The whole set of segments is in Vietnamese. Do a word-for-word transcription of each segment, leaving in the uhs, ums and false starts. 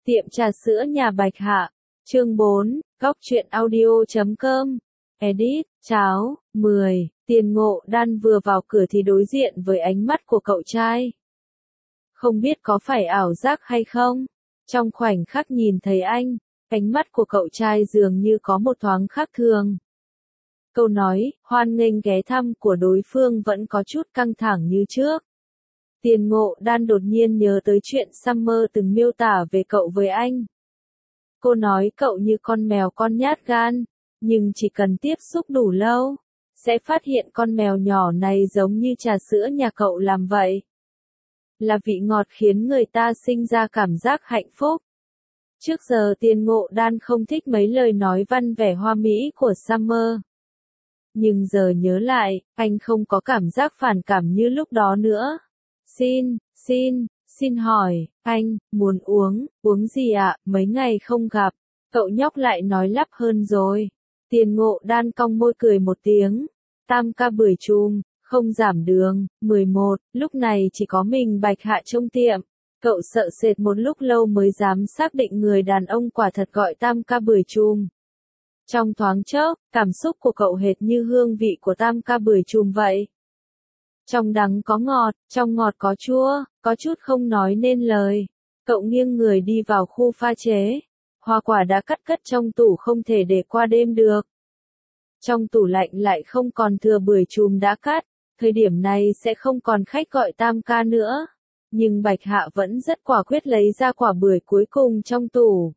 Tiệm trà sữa nhà Bạch Hạ, chương bốn, góc truyện audio chấm com, edit, cháo, mười, Tiền Ngộ Đan vừa vào cửa thì đối diện với ánh mắt của cậu trai. Không biết có phải ảo giác hay không? Trong khoảnh khắc nhìn thấy anh, ánh mắt của cậu trai dường như có một thoáng khác thường. Câu nói, hoan nghênh ghé thăm của đối phương vẫn có chút căng thẳng như trước. Tiền Ngộ Đan đột nhiên nhớ tới chuyện Summer từng miêu tả về cậu với anh. Cô nói cậu như con mèo con nhát gan, nhưng chỉ cần tiếp xúc đủ lâu, sẽ phát hiện con mèo nhỏ này giống như trà sữa nhà cậu làm vậy. Là vị ngọt khiến người ta sinh ra cảm giác hạnh phúc. Trước giờ Tiền Ngộ Đan không thích mấy lời nói văn vẻ hoa mỹ của Summer. Nhưng giờ nhớ lại, anh không có cảm giác phản cảm như lúc đó nữa. Xin, xin, xin hỏi, anh, muốn uống, uống gì ạ, mấy ngày không gặp, cậu nhóc lại nói lắp hơn rồi. Tiền Ngộ Đan cong môi cười một tiếng, tam ca bưởi chùm, không giảm đường, mười một, lúc này chỉ có mình Bạch Hạ trong tiệm. Cậu sợ sệt một lúc lâu mới dám xác định người đàn ông quả thật gọi tam ca bưởi chùm. Trong thoáng chốc, cảm xúc của cậu hệt như hương vị của tam ca bưởi chùm vậy. Trong đắng có ngọt, trong ngọt có chua, có chút không nói nên lời. Cậu nghiêng người đi vào khu pha chế. Hoa quả đã cắt cất trong tủ không thể để qua đêm được. Trong tủ lạnh lại không còn thừa bưởi chùm đã cắt. Thời điểm này sẽ không còn khách gọi tam ca nữa. Nhưng Bạch Hạ vẫn rất quả quyết lấy ra quả bưởi cuối cùng trong tủ.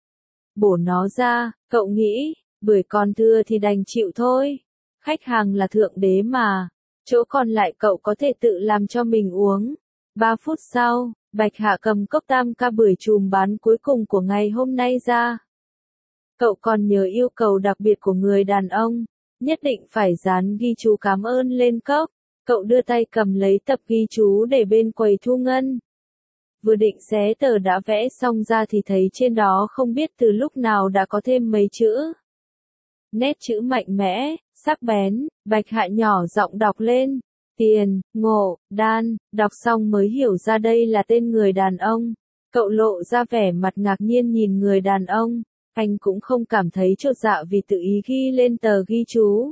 Bổ nó ra, cậu nghĩ, bưởi còn thừa thì đành chịu thôi. Khách hàng là thượng đế mà. Chỗ còn lại cậu có thể tự làm cho mình uống. Ba phút sau, Bạch Hạ cầm cốc tam ca bưởi chùm bán cuối cùng của ngày hôm nay ra. Cậu còn nhớ yêu cầu đặc biệt của người đàn ông, nhất định phải dán ghi chú cảm ơn lên cốc. Cậu đưa tay cầm lấy tập ghi chú để bên quầy thu ngân. Vừa định xé tờ đã vẽ xong ra thì thấy trên đó không biết từ lúc nào đã có thêm mấy chữ. Nét chữ mạnh mẽ, sắc bén, Bạch Hạ nhỏ giọng đọc lên. Tiền, Ngộ, Đan, đọc xong mới hiểu ra đây là tên người đàn ông. Cậu lộ ra vẻ mặt ngạc nhiên nhìn người đàn ông. Anh cũng không cảm thấy chột dạ vì tự ý ghi lên tờ ghi chú.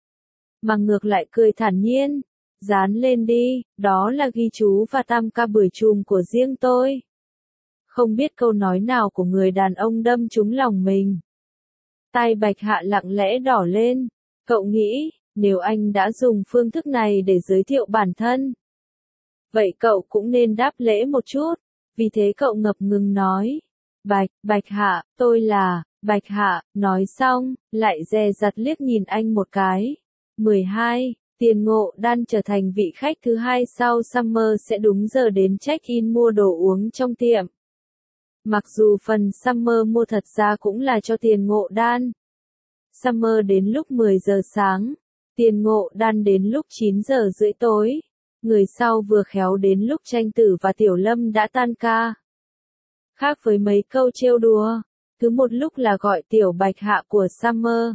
Mà ngược lại cười thản nhiên. Dán lên đi, đó là ghi chú và tam ca bưởi chùm của riêng tôi. Không biết câu nói nào của người đàn ông đâm trúng lòng mình. Tai Bạch Hạ lặng lẽ đỏ lên. Cậu nghĩ, nếu anh đã dùng phương thức này để giới thiệu bản thân, vậy cậu cũng nên đáp lễ một chút. Vì thế cậu ngập ngừng nói. Bạch, Bạch Hạ, tôi là, Bạch Hạ, nói xong, lại dè dặt liếc nhìn anh một cái. mười hai. Tiền Ngộ Đan trở thành vị khách thứ hai sau Summer sẽ đúng giờ đến check-in mua đồ uống trong tiệm. Mặc dù phần Summer mua thật ra cũng là cho Tiền Ngộ Đan. Summer đến lúc mười giờ sáng, Tiền Ngộ Đan đến lúc chín giờ rưỡi tối. Người sau vừa khéo đến lúc Tranh Tử và Tiểu Lâm đã tan ca. Khác với mấy câu trêu đùa, cứ một lúc là gọi Tiểu Bạch Hạ của Summer.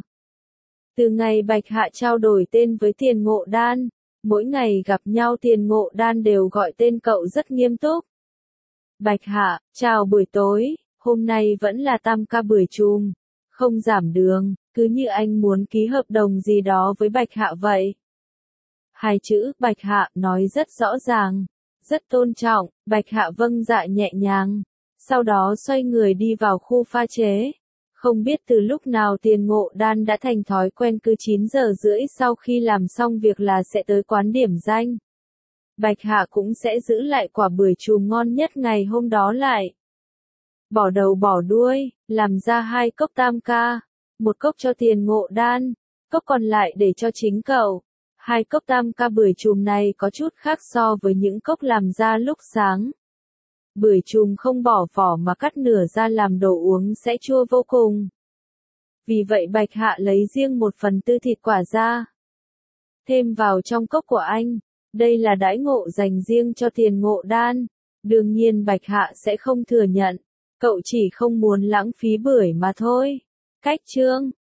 Từ ngày Bạch Hạ trao đổi tên với Tiền Ngộ Đan, mỗi ngày gặp nhau Tiền Ngộ Đan đều gọi tên cậu rất nghiêm túc. Bạch Hạ, chào buổi tối, hôm nay vẫn là tam ca bưởi chùm, không giảm đường, cứ như anh muốn ký hợp đồng gì đó với Bạch Hạ vậy. Hai chữ Bạch Hạ nói rất rõ ràng, rất tôn trọng, Bạch Hạ vâng dạ nhẹ nhàng, sau đó xoay người đi vào khu pha chế. Không biết từ lúc nào Tiền Ngộ Đan đã thành thói quen cứ chín giờ rưỡi sau khi làm xong việc là sẽ tới quán điểm danh. Bạch Hạ cũng sẽ giữ lại quả bưởi chùm ngon nhất ngày hôm đó lại. Bỏ đầu bỏ đuôi, làm ra hai cốc tam ca. Một cốc cho Tiền Ngộ Đan, cốc còn lại để cho chính cậu. Hai cốc tam ca bưởi chùm này có chút khác so với những cốc làm ra lúc sáng. Bưởi chùm không bỏ vỏ mà cắt nửa ra làm đồ uống sẽ chua vô cùng. Vì vậy Bạch Hạ lấy riêng một phần tư thịt quả ra. Thêm vào trong cốc của anh. Đây là đãi ngộ dành riêng cho Tiền Ngộ Đan. Đương nhiên Bạch Hạ sẽ không thừa nhận. Cậu chỉ không muốn lãng phí bưởi mà thôi. Cách chương